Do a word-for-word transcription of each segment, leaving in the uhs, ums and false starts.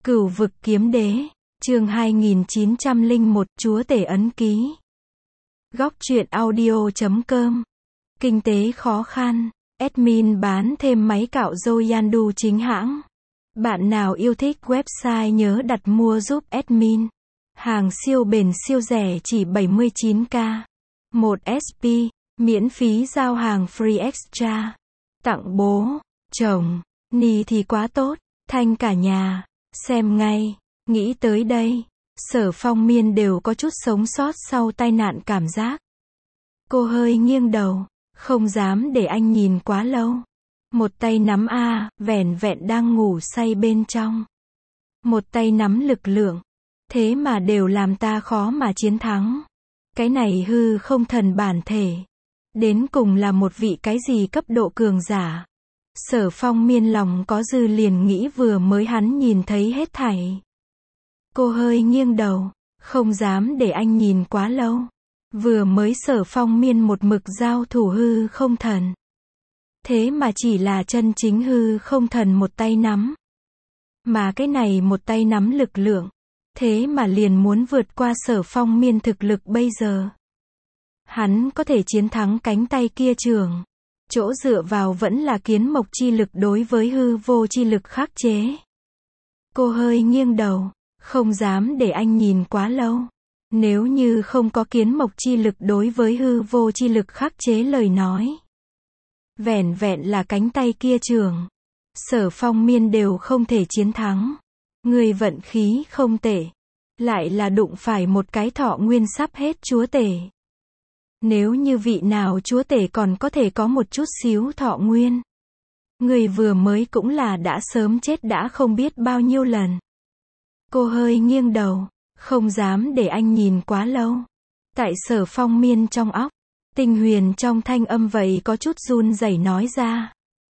Cửu vực kiếm đế, chương hai nghìn chín trăm lẻ một, chúa tể ấn ký. Góc truyện audio chấm com. Kinh tế khó khăn, admin bán thêm máy cạo râu Yandu chính hãng. Bạn nào yêu thích website nhớ đặt mua giúp admin. Hàng siêu bền siêu rẻ chỉ bảy mươi chín k. một ét pê, miễn phí giao hàng free extra. Tặng bố, chồng, ni thì quá tốt, thanh cả nhà. Xem ngay, nghĩ tới đây, Sở Phong Miên đều có chút sống sót sau tai nạn cảm giác. Cô hơi nghiêng đầu, không dám để anh nhìn quá lâu. Một tay nắm A, vẻn vẹn đang ngủ say bên trong. Một tay nắm lực lượng, thế mà đều làm ta khó mà chiến thắng. Cái này hư không thần bản thể, đến cùng là một vị cái gì cấp độ cường giả. Sở Phong Miên lòng có dư liền nghĩ vừa mới hắn nhìn thấy hết thảy. Cô hơi nghiêng đầu, không dám để anh nhìn quá lâu. Vừa mới Sở Phong Miên một mực giao thủ hư không thần. Thế mà chỉ là chân chính hư không thần một tay nắm. Mà cái này một tay nắm lực lượng, thế mà liền muốn vượt qua Sở Phong Miên thực lực bây giờ. Hắn có thể chiến thắng cánh tay kia trường. Chỗ dựa vào vẫn là kiến mộc chi lực đối với hư vô chi lực khắc chế. Cô hơi nghiêng đầu, không dám để anh nhìn quá lâu. Nếu như không có kiến mộc chi lực đối với hư vô chi lực khắc chế lời nói. Vẻn vẹn là cánh tay kia trường. Sở Phong Miên đều không thể chiến thắng. Người vận khí không tệ. Lại là đụng phải một cái thọ nguyên sắp hết chúa tể. Nếu như vị nào chúa tể còn có thể có một chút xíu thọ nguyên. Người vừa mới cũng là đã sớm chết đã không biết bao nhiêu lần. Cô hơi nghiêng đầu, không dám để anh nhìn quá lâu. Tại Sở Phong Miên trong óc, Tinh Huyền trong thanh âm vậy có chút run rẩy nói ra.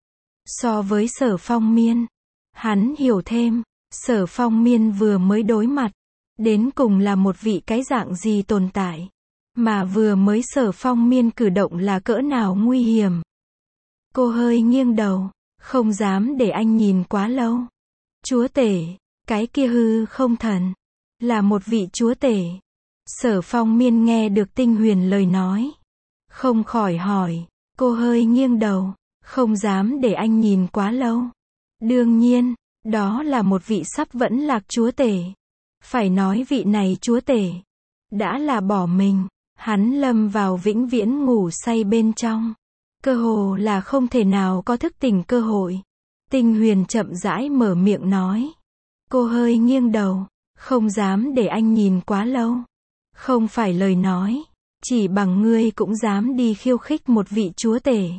So với Sở Phong Miên, hắn hiểu thêm, Sở Phong Miên vừa mới đối mặt, đến cùng là một vị cái dạng gì tồn tại. Mà vừa mới Sở Phong Miên cử động là cỡ nào nguy hiểm. Cô hơi nghiêng đầu, không dám để anh nhìn quá lâu. Chúa tể, cái kia hư không thần, là một vị chúa tể. Sở Phong Miên nghe được Tinh Huyền lời nói, không khỏi hỏi. Cô hơi nghiêng đầu, không dám để anh nhìn quá lâu. Đương nhiên, đó là một vị sắp vẫn lạc chúa tể. Phải nói vị này chúa tể đã là bỏ mình. Hắn lâm vào vĩnh viễn ngủ say bên trong. Cơ hồ là không thể nào có thức tỉnh cơ hội. Tinh Huyền chậm rãi mở miệng nói. Cô hơi nghiêng đầu, không dám để anh nhìn quá lâu. Không phải lời nói, chỉ bằng ngươi cũng dám đi khiêu khích một vị chúa tể.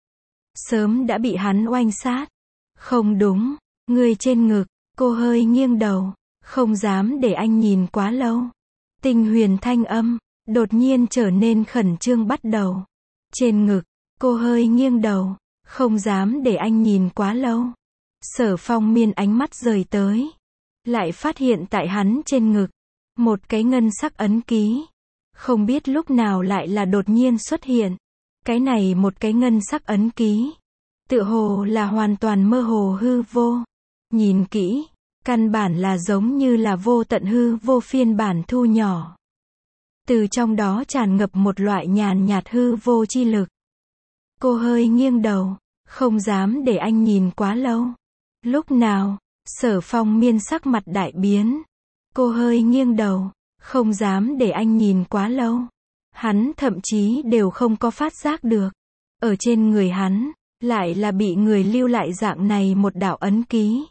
Sớm đã bị hắn oanh sát. Không đúng, ngươi trên ngực. Cô hơi nghiêng đầu, không dám để anh nhìn quá lâu. Tinh Huyền thanh âm đột nhiên trở nên khẩn trương bắt đầu. Trên ngực, cô hơi nghiêng đầu, không dám để anh nhìn quá lâu. Sở Phong Miên ánh mắt rời tới, lại phát hiện tại hắn trên ngực, một cái ngân sắc ấn ký. Không biết lúc nào lại là đột nhiên xuất hiện. Cái này một cái ngân sắc ấn ký, tựa hồ là hoàn toàn mơ hồ hư vô. Nhìn kỹ, căn bản là giống như là vô tận hư vô phiên bản thu nhỏ. Từ trong đó tràn ngập một loại nhàn nhạt hư vô chi lực. Cô hơi nghiêng đầu, không dám để anh nhìn quá lâu. Lúc nào, Sở Phong Miên sắc mặt đại biến. Cô hơi nghiêng đầu, không dám để anh nhìn quá lâu. Hắn thậm chí đều không có phát giác được. Ở trên người hắn, lại là bị người lưu lại dạng này một đạo ấn ký.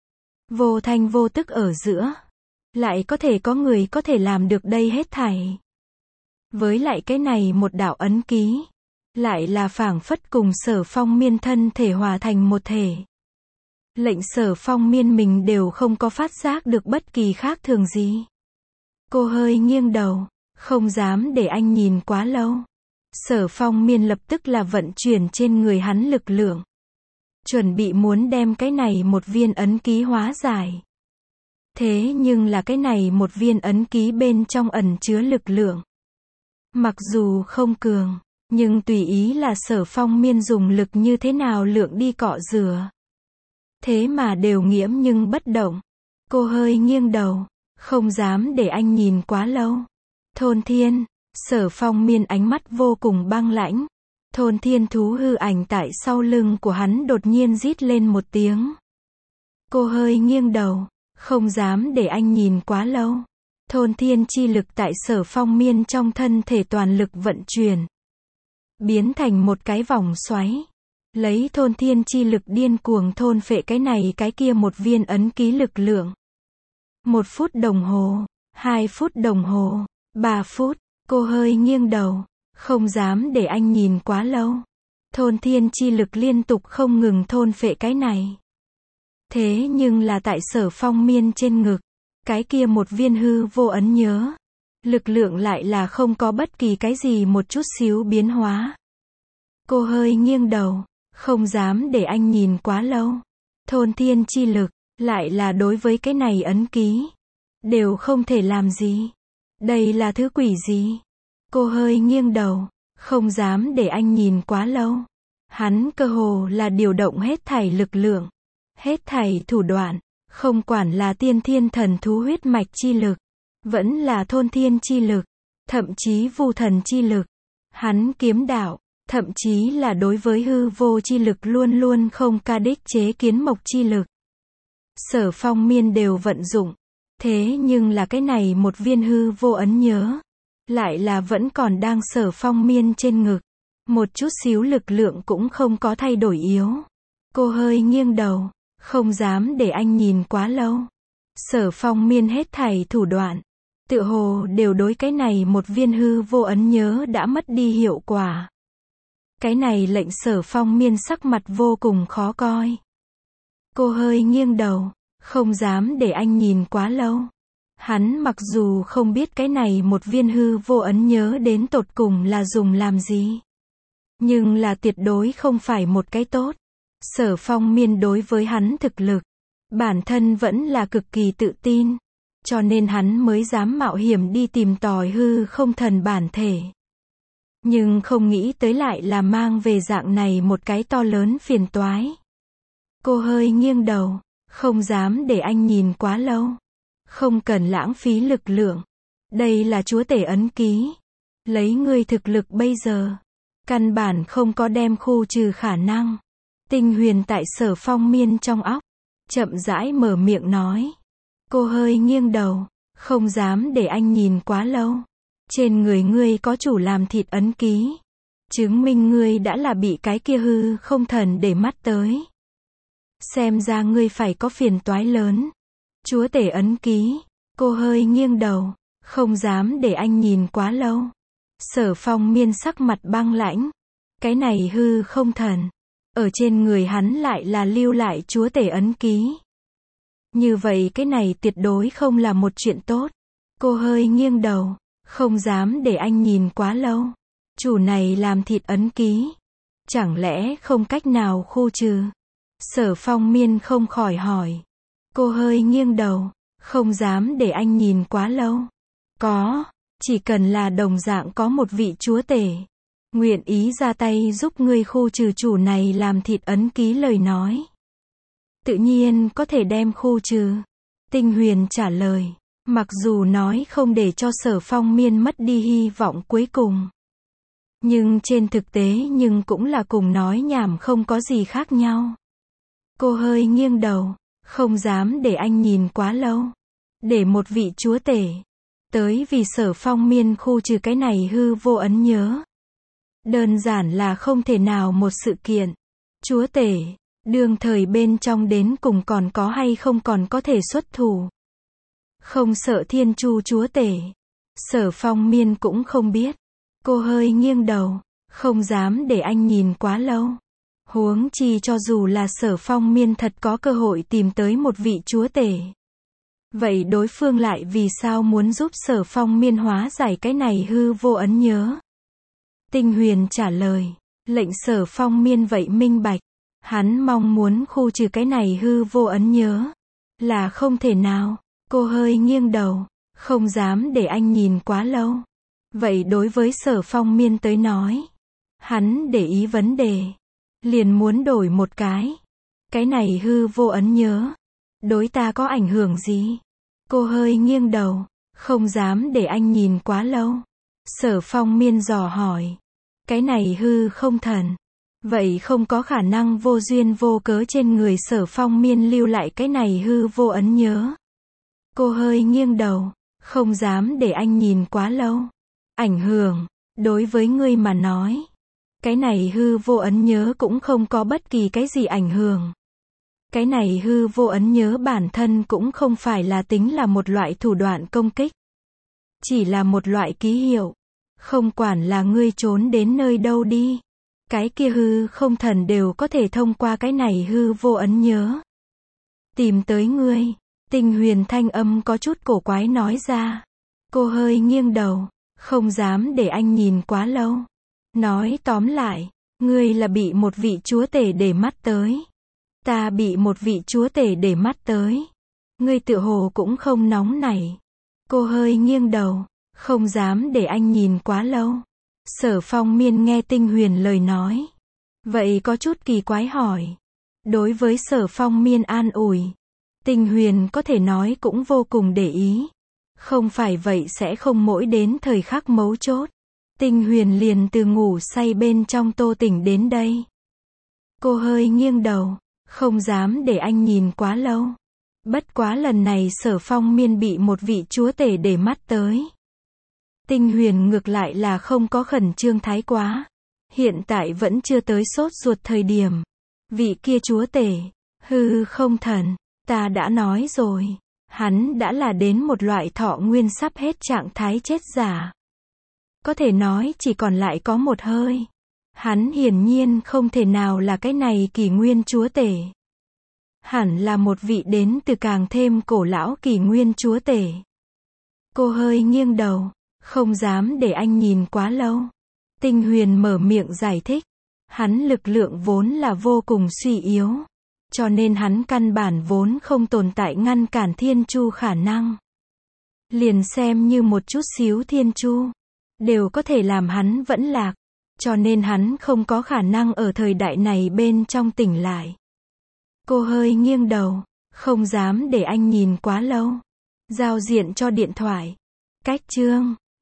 Vô thanh vô tức ở giữa. Lại có thể có người có thể làm được đây hết thảy. Với lại cái này một đạo ấn ký, lại là phảng phất cùng Sở Phong Miên thân thể hòa thành một thể. Lệnh Sở Phong Miên mình đều không có phát giác được bất kỳ khác thường gì. Cô hơi nghiêng đầu, không dám để anh nhìn quá lâu. Sở Phong Miên lập tức là vận chuyển trên người hắn lực lượng. Chuẩn bị muốn đem cái này một viên ấn ký hóa giải. Thế nhưng là cái này một viên ấn ký bên trong ẩn chứa lực lượng. Mặc dù không cường, nhưng tùy ý là Sở Phong Miên dùng lực như thế nào lượng đi cọ rửa. Thế mà đều nghiễm nhưng bất động. Cô hơi nghiêng đầu, không dám để anh nhìn quá lâu. Thôn Thiên, Sở Phong Miên ánh mắt vô cùng băng lãnh. Thôn Thiên thú hư ảnh tại sau lưng của hắn đột nhiên rít lên một tiếng. Cô hơi nghiêng đầu, không dám để anh nhìn quá lâu. Thôn Thiên chi lực tại Sở Phong Miên trong thân thể toàn lực vận chuyển, biến thành một cái vòng xoáy. Lấy thôn thiên chi lực điên cuồng thôn phệ cái này cái kia một viên ấn ký lực lượng. Một phút đồng hồ, hai phút đồng hồ, ba phút, cô hơi nghiêng đầu, không dám để anh nhìn quá lâu. Thôn thiên chi lực liên tục không ngừng thôn phệ cái này. Thế nhưng là tại Sở Phong Miên trên ngực, cái kia một viên hư vô ấn nhớ, lực lượng lại là không có bất kỳ cái gì một chút xíu biến hóa. Cô hơi nghiêng đầu, không dám để anh nhìn quá lâu. Thôn thiên chi lực, lại là đối với cái này ấn ký, đều không thể làm gì. Đây là thứ quỷ gì? Cô hơi nghiêng đầu, không dám để anh nhìn quá lâu. Hắn cơ hồ là điều động hết thảy lực lượng, hết thảy thủ đoạn, không quản là tiên thiên thần thú huyết mạch chi lực, vẫn là thôn thiên chi lực, thậm chí vu thần chi lực. Hắn kiếm đạo, thậm chí là đối với hư vô chi lực luôn luôn không ca đích chế kiến mộc chi lực. Sở Phong Miên đều vận dụng. Thế nhưng là cái này một viên hư vô ấn nhớ, lại là vẫn còn đang Sở Phong Miên trên ngực. Một chút xíu lực lượng cũng không có thay đổi yếu. Cô hơi nghiêng đầu, không dám để anh nhìn quá lâu. Sở Phong Miên hết thảy thủ đoạn, tựa hồ đều đối cái này một viên hư vô ấn nhớ đã mất đi hiệu quả. Cái này lệnh Sở Phong Miên sắc mặt vô cùng khó coi. Cô hơi nghiêng đầu, không dám để anh nhìn quá lâu. Hắn mặc dù không biết cái này một viên hư vô ấn nhớ đến tột cùng là dùng làm gì, nhưng là tuyệt đối không phải một cái tốt. Sở Phong Miên đối với hắn thực lực, bản thân vẫn là cực kỳ tự tin, cho nên hắn mới dám mạo hiểm đi tìm tòi hư không thần bản thể. Nhưng không nghĩ tới lại là mang về dạng này một cái to lớn phiền toái. Cô hơi nghiêng đầu, không dám để anh nhìn quá lâu. Không cần lãng phí lực lượng. Đây là chúa tể ấn ký. Lấy ngươi thực lực bây giờ, căn bản không có đem khu trừ khả năng. Tinh huyền tại Sở Phong Miên trong óc, chậm rãi mở miệng nói. Cô hơi nghiêng đầu, không dám để anh nhìn quá lâu. Trên người ngươi có chủ làm thịt ấn ký, chứng minh ngươi đã là bị cái kia hư không thần để mắt tới. Xem ra ngươi phải có phiền toái lớn. Chúa tể ấn ký, cô hơi nghiêng đầu, không dám để anh nhìn quá lâu. Sở Phong Miên sắc mặt băng lãnh. Cái này hư không thần, ở trên người hắn lại là lưu lại chúa tể ấn ký. Như vậy cái này tuyệt đối không là một chuyện tốt. Cô hơi nghiêng đầu, không dám để anh nhìn quá lâu. Chủ này làm thịt ấn ký, chẳng lẽ không cách nào khu trừ? Sở Phong Miên không khỏi hỏi. Cô hơi nghiêng đầu, không dám để anh nhìn quá lâu. Có, chỉ cần là đồng dạng có một vị chúa tể, nguyện ý ra tay giúp ngươi khu trừ chủ này làm thịt ấn ký lời nói, tự nhiên có thể đem khu trừ. Tinh huyền trả lời, mặc dù nói không để cho Sở Phong Miên mất đi hy vọng cuối cùng, nhưng trên thực tế nhưng cũng là cùng nói nhảm không có gì khác nhau. Cô hơi nghiêng đầu, không dám để anh nhìn quá lâu. Để một vị chúa tể tới vì Sở Phong Miên khu trừ cái này hư vô ấn nhớ, đơn giản là không thể nào một sự kiện. Chúa tể, đương thời bên trong đến cùng còn có hay không còn có thể xuất thủ. Không sợ Thiên Chu chúa tể, Sở Phong Miên cũng không biết. Cô hơi nghiêng đầu, không dám để anh nhìn quá lâu. Huống chi cho dù là Sở Phong Miên thật có cơ hội tìm tới một vị chúa tể, vậy đối phương lại vì sao muốn giúp Sở Phong Miên hóa giải cái này hư vô ấn nhớ? Tinh huyền trả lời, lệnh Sở Phong Miên vậy minh bạch, hắn mong muốn khu trừ cái này hư vô ấn nhớ, là không thể nào. Cô hơi nghiêng đầu, không dám để anh nhìn quá lâu. Vậy đối với Sở Phong Miên tới nói, hắn để ý vấn đề, liền muốn đổi một cái. Cái này hư vô ấn nhớ, Đối ta có ảnh hưởng gì? Cô hơi nghiêng đầu, không dám để anh nhìn quá lâu. Sở Phong Miên dò hỏi. Cái này hư không thần. Vậy không có khả năng vô duyên vô cớ trên người Sở Phong Miên lưu lại cái này hư vô ấn nhớ. Cô hơi nghiêng đầu, không dám để anh nhìn quá lâu. Ảnh hưởng, đối với ngươi mà nói. Cái này hư vô ấn nhớ cũng không có bất kỳ cái gì ảnh hưởng. Cái này hư vô ấn nhớ bản thân cũng không phải là tính là một loại thủ đoạn công kích. Chỉ là một loại ký hiệu. Không quản là ngươi trốn đến nơi đâu đi. Cái kia hư không thần đều có thể thông qua cái này hư vô ấn nhớ. Tìm tới ngươi. Tinh Huyền thanh âm có chút cổ quái nói ra. Cô hơi nghiêng đầu, không dám để anh nhìn quá lâu. Nói tóm lại, ngươi là bị một vị chúa tể để mắt tới. Ta bị một vị chúa tể để mắt tới. Ngươi tựa hồ cũng không nóng nảy. Cô hơi nghiêng đầu, không dám để anh nhìn quá lâu. Sở Phong Miên nghe Tinh Huyền lời nói. Vậy có chút kỳ quái hỏi. Đối với Sở Phong Miên an ủi, Tinh Huyền có thể nói cũng vô cùng để ý. Không phải vậy sẽ không mỗi đến thời khắc mấu chốt. Tinh Huyền liền từ ngủ say bên trong tô tỉnh đến đây. Cô hơi nghiêng đầu, không dám để anh nhìn quá lâu. Bất quá lần này Sở Phong Miên bị một vị chúa tể để mắt tới. Tinh Huyền ngược lại là không có khẩn trương thái quá. Hiện tại vẫn chưa tới sốt ruột thời điểm. Vị kia chúa tể, hư không thần, ta đã nói rồi. Hắn đã là đến một loại thọ nguyên sắp hết trạng thái chết giả. Có thể nói chỉ còn lại có một hơi. Hắn hiển nhiên không thể nào là cái này kỷ nguyên chúa tể. Hẳn là một vị đến từ càng thêm cổ lão kỷ nguyên chúa tể. Cô hơi nghiêng đầu, không dám để anh nhìn quá lâu. Tinh Huyền mở miệng giải thích. Hắn lực lượng vốn là vô cùng suy yếu. Cho nên hắn căn bản vốn không tồn tại ngăn cản thiên chu khả năng. Liền xem như một chút xíu thiên chu, đều có thể làm hắn vẫn lạc. Cho nên hắn không có khả năng ở thời đại này bên trong tỉnh lại. Cô hơi nghiêng đầu, không dám để anh nhìn quá lâu. Giao diện cho điện thoại. Cách chương